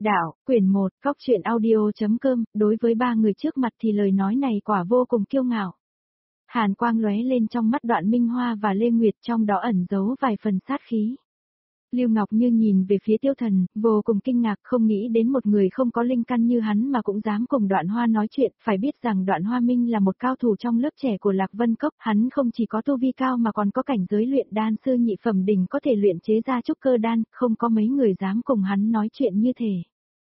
Đạo, quyển 1, Góc truyện audio.com, đối với ba người trước mặt thì lời nói này quả vô cùng kiêu ngạo. Hàn quang lóe lên trong mắt Đoạn Minh Hoa và Lê Nguyệt, trong đó ẩn giấu vài phần sát khí. Lưu Ngọc Như nhìn về phía Tiêu Thần, vô cùng kinh ngạc, không nghĩ đến một người không có linh căn như hắn mà cũng dám cùng Đoạn Hoa nói chuyện, phải biết rằng Đoạn Hoa Minh là một cao thủ trong lớp trẻ của Lạc Vân Cốc, hắn không chỉ có tu vi cao mà còn có cảnh giới luyện đan sư nhị phẩm đỉnh có thể luyện chế ra trúc cơ đan, không có mấy người dám cùng hắn nói chuyện như thế.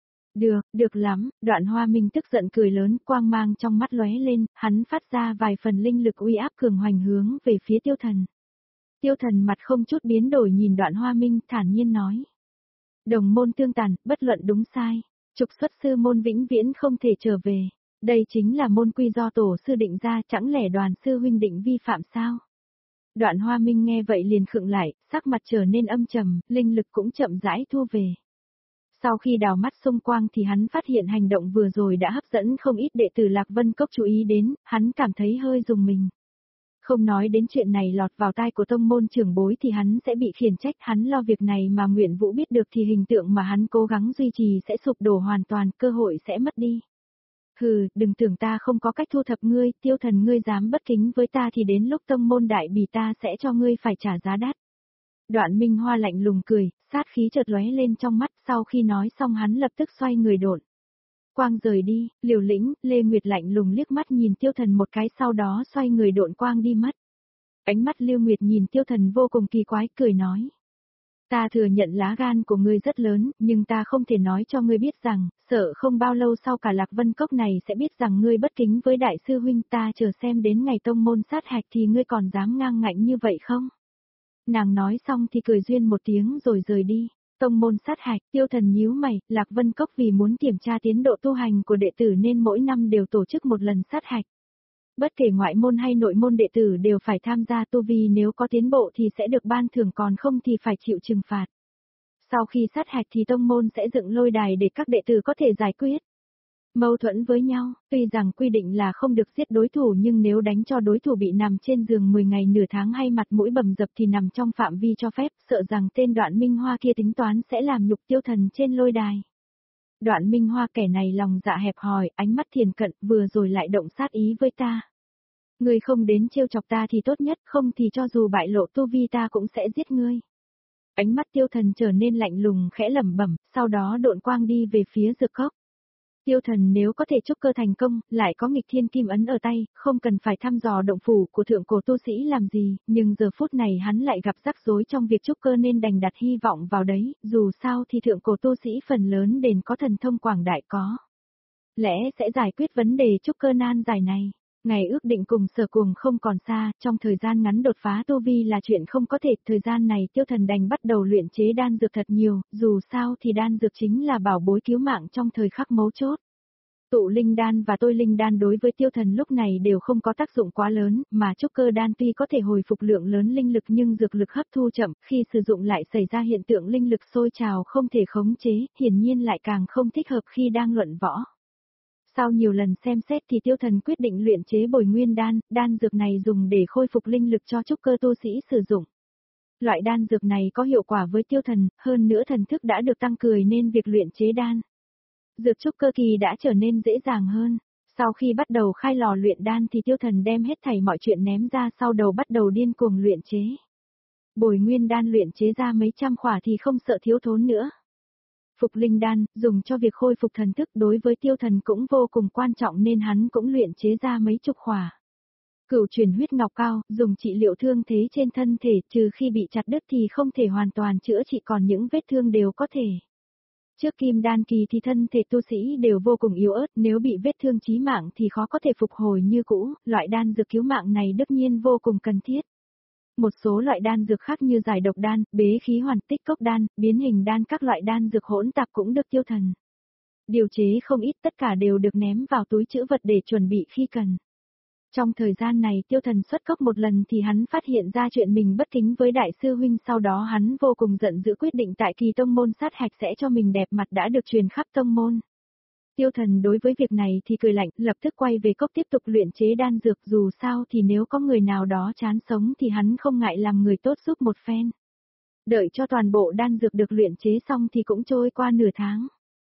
Được lắm, Đoạn Hoa Minh tức giận cười lớn, quang mang trong mắt lóe lên, hắn phát ra vài phần linh lực uy áp cường hoành hướng về phía Tiêu Thần. Tiêu Thần mặt không chút biến đổi nhìn Đoạn Hoa Minh, thản nhiên nói. Đồng môn tương tàn, bất luận đúng sai, trục xuất sư môn vĩnh viễn không thể trở về. Đây chính là môn quy do tổ sư định ra, chẳng lẽ Đoàn sư huynh định vi phạm sao? Đoạn Hoa Minh nghe vậy liền khựng lại, sắc mặt trở nên âm trầm, linh lực cũng chậm rãi thu về. Sau khi đào mắt xung quang thì hắn phát hiện hành động vừa rồi đã hấp dẫn không ít đệ tử Lạc Vân Cốc chú ý đến, hắn cảm thấy hơi rùng mình. Không nói đến chuyện này lọt vào tai của tông môn trưởng bối thì hắn sẽ bị khiển trách, hắn lo việc này mà Nguyễn Vũ biết được thì hình tượng mà hắn cố gắng duy trì sẽ sụp đổ hoàn toàn, cơ hội sẽ mất đi. Hừ, đừng tưởng ta không có cách thu thập ngươi, Tiêu Thần ngươi dám bất kính với ta thì đến lúc tông môn đại bỉ ta sẽ cho ngươi phải trả giá đắt. Đoạn Minh Hoa lạnh lùng cười, sát khí chợt lóe lên trong mắt, sau khi nói xong hắn lập tức xoay người độn. Quang rời đi, Liều Lĩnh, Lê Nguyệt lạnh lùng liếc mắt nhìn Tiêu Thần một cái sau đó xoay người độn quang đi mất. Ánh mắt Lưu Nguyệt nhìn Tiêu Thần vô cùng kỳ quái, cười nói. Ta thừa nhận lá gan của ngươi rất lớn, nhưng ta không thể nói cho ngươi biết rằng, sợ không bao lâu sau cả Lạc Vân Cốc này sẽ biết rằng ngươi bất kính với đại sư huynh, ta chờ xem đến ngày tông môn sát hạch thì ngươi còn dám ngang ngạnh như vậy không? Nàng nói xong thì cười duyên một tiếng rồi rời đi. Tông môn sát hạch, Tiêu Thần nhíu mày, Lạc Vân Cốc vì muốn kiểm tra tiến độ tu hành của đệ tử nên mỗi năm đều tổ chức một lần sát hạch. Bất kể ngoại môn hay nội môn đệ tử đều phải tham gia, tu vi nếu có tiến bộ thì sẽ được ban thưởng, còn không thì phải chịu trừng phạt. Sau khi sát hạch thì tông môn sẽ dựng lôi đài để các đệ tử có thể giải quyết mâu thuẫn với nhau, tuy rằng quy định là không được giết đối thủ nhưng nếu đánh cho đối thủ bị nằm trên giường 10 ngày nửa tháng hay mặt mũi bầm dập thì nằm trong phạm vi cho phép, sợ rằng tên Đoạn Minh Hoa kia tính toán sẽ làm nhục Tiêu Thần trên lôi đài. Đoạn Minh Hoa kẻ này lòng dạ hẹp hòi, ánh mắt thiền cận, vừa rồi lại động sát ý với ta. Ngươi không đến trêu chọc ta thì tốt nhất, không thì cho dù bại lộ tu vi ta cũng sẽ giết ngươi. Ánh mắt Tiêu Thần trở nên lạnh lùng, khẽ lẩm bẩm, sau đó độn quang đi về phía dược cốc. Tiêu Thần nếu có thể trúc cơ thành công, lại có nghịch thiên kim ấn ở tay, không cần phải thăm dò động phủ của thượng cổ tu sĩ làm gì, nhưng giờ phút này hắn lại gặp rắc rối trong việc trúc cơ nên đành đặt hy vọng vào đấy, dù sao thì thượng cổ tu sĩ phần lớn đền có thần thông quảng đại có. Lẽ sẽ giải quyết vấn đề trúc cơ nan giải này. Ngày ước định cùng Sở Cuồng không còn xa, trong thời gian ngắn đột phá tu vi là chuyện không có thể, thời gian này Tiêu Thần đành bắt đầu luyện chế đan dược thật nhiều, dù sao thì đan dược chính là bảo bối cứu mạng trong thời khắc mấu chốt. Tụ linh đan và tôi linh đan đối với Tiêu Thần lúc này đều không có tác dụng quá lớn, mà trúc cơ đan tuy có thể hồi phục lượng lớn linh lực nhưng dược lực hấp thu chậm, khi sử dụng lại xảy ra hiện tượng linh lực sôi trào không thể khống chế, hiển nhiên lại càng không thích hợp khi đang luận võ. Sau nhiều lần xem xét thì Tiêu Thần quyết định luyện chế Bồi Nguyên đan, đan dược này dùng để khôi phục linh lực cho trúc cơ tu sĩ sử dụng. Loại đan dược này có hiệu quả với Tiêu Thần, hơn nữa thần thức đã được tăng cường nên việc luyện chế đan dược trúc cơ kỳ đã trở nên dễ dàng hơn. Sau khi bắt đầu khai lò luyện đan thì Tiêu Thần đem hết thảy mọi chuyện ném ra sau đầu bắt đầu điên cuồng luyện chế. Bồi Nguyên đan luyện chế ra mấy trăm khỏa thì không sợ thiếu thốn nữa. Phục linh đan, dùng cho việc khôi phục thần thức đối với Tiêu Thần cũng vô cùng quan trọng nên hắn cũng luyện chế ra mấy chục khỏa. Cửu truyền huyết ngọc cao, dùng trị liệu thương thế trên thân thể, trừ khi bị chặt đứt thì không thể hoàn toàn chữa trị, còn những vết thương đều có thể. Trước kim đan kỳ thì thân thể tu sĩ đều vô cùng yếu ớt, nếu bị vết thương chí mạng thì khó có thể phục hồi như cũ, loại đan dược cứu mạng này tất nhiên vô cùng cần thiết. Một số loại đan dược khác như giải độc đan, bế khí hoàn, tích cốc đan, biến hình đan, các loại đan dược hỗn tạp cũng được Tiêu Thần điều chế không ít, tất cả đều được ném vào túi trữ vật để chuẩn bị khi cần. Trong thời gian này Tiêu Thần xuất cốc một lần thì hắn phát hiện ra chuyện mình bất kính với đại sư huynh, sau đó hắn vô cùng giận dữ quyết định tại kỳ tông môn sát hạch sẽ cho mình đẹp mặt đã được truyền khắp tông môn. Tiêu Thần đối với việc này thì cười lạnh, lập tức quay về cốc tiếp tục luyện chế đan dược, dù sao thì nếu có người nào đó chán sống thì hắn không ngại làm người tốt giúp một phen. Đợi cho toàn bộ đan dược được luyện chế xong thì cũng trôi qua nửa tháng.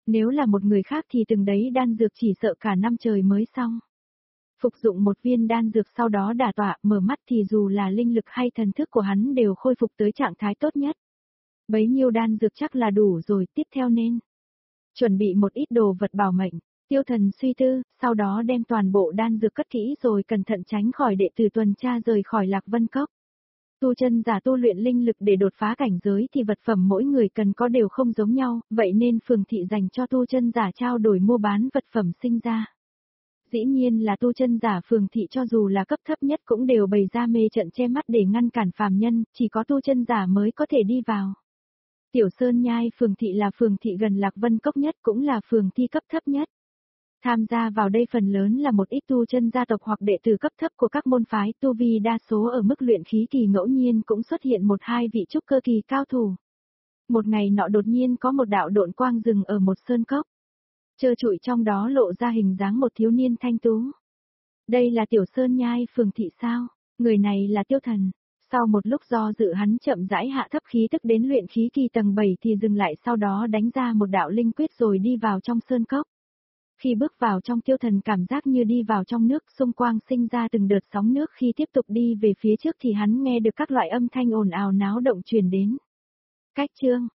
Nếu là một người khác thì từng đấy đan dược chỉ sợ cả năm trời mới xong. Phục dụng một viên đan dược sau đó đả tọa, mở mắt thì dù là linh lực hay thần thức của hắn đều khôi phục tới trạng thái tốt nhất. Bấy nhiêu đan dược chắc là đủ rồi, tiếp theo nên chuẩn bị một ít đồ vật bảo mệnh. Tiêu Thần suy tư, sau đó đem toàn bộ đan dược cất kỹ rồi cẩn thận tránh khỏi đệ tử tuần tra rời khỏi Lạc Vân Cốc. Tu chân giả tu luyện linh lực để đột phá cảnh giới thì vật phẩm mỗi người cần có đều không giống nhau, vậy nên phường thị dành cho tu chân giả trao đổi mua bán vật phẩm sinh ra. Dĩ nhiên là tu chân giả phường thị cho dù là cấp thấp nhất cũng đều bày ra mê trận che mắt để ngăn cản phàm nhân, chỉ có tu chân giả mới có thể đi vào. Tiểu Sơn Nhai phường thị là phường thị gần Lạc Vân Cốc nhất cũng là phường thi cấp thấp nhất. Tham gia vào đây phần lớn là một ít tu chân gia tộc hoặc đệ tử cấp thấp của các môn phái, tu vi đa số ở mức luyện khí kỳ, ngẫu nhiên cũng xuất hiện một hai vị trúc cơ kỳ cao thủ. Một ngày nọ đột nhiên có một đạo độn quang dừng ở một sơn cốc. Trơ trụi trong đó lộ ra hình dáng một thiếu niên thanh tú. Đây là Tiểu Sơn Nhai phường thị sao? Người này là Tiêu Thần. Sau một lúc do dự hắn chậm rãi hạ thấp khí tức đến luyện khí kỳ tầng 7 thì dừng lại, sau đó đánh ra một đạo linh quyết rồi đi vào trong sơn cốc. Khi bước vào trong, Tiêu Thần cảm giác như đi vào trong nước, xung quanh sinh ra từng đợt sóng nước, khi tiếp tục đi về phía trước thì hắn nghe được các loại âm thanh ồn ào náo động truyền đến. Cách chương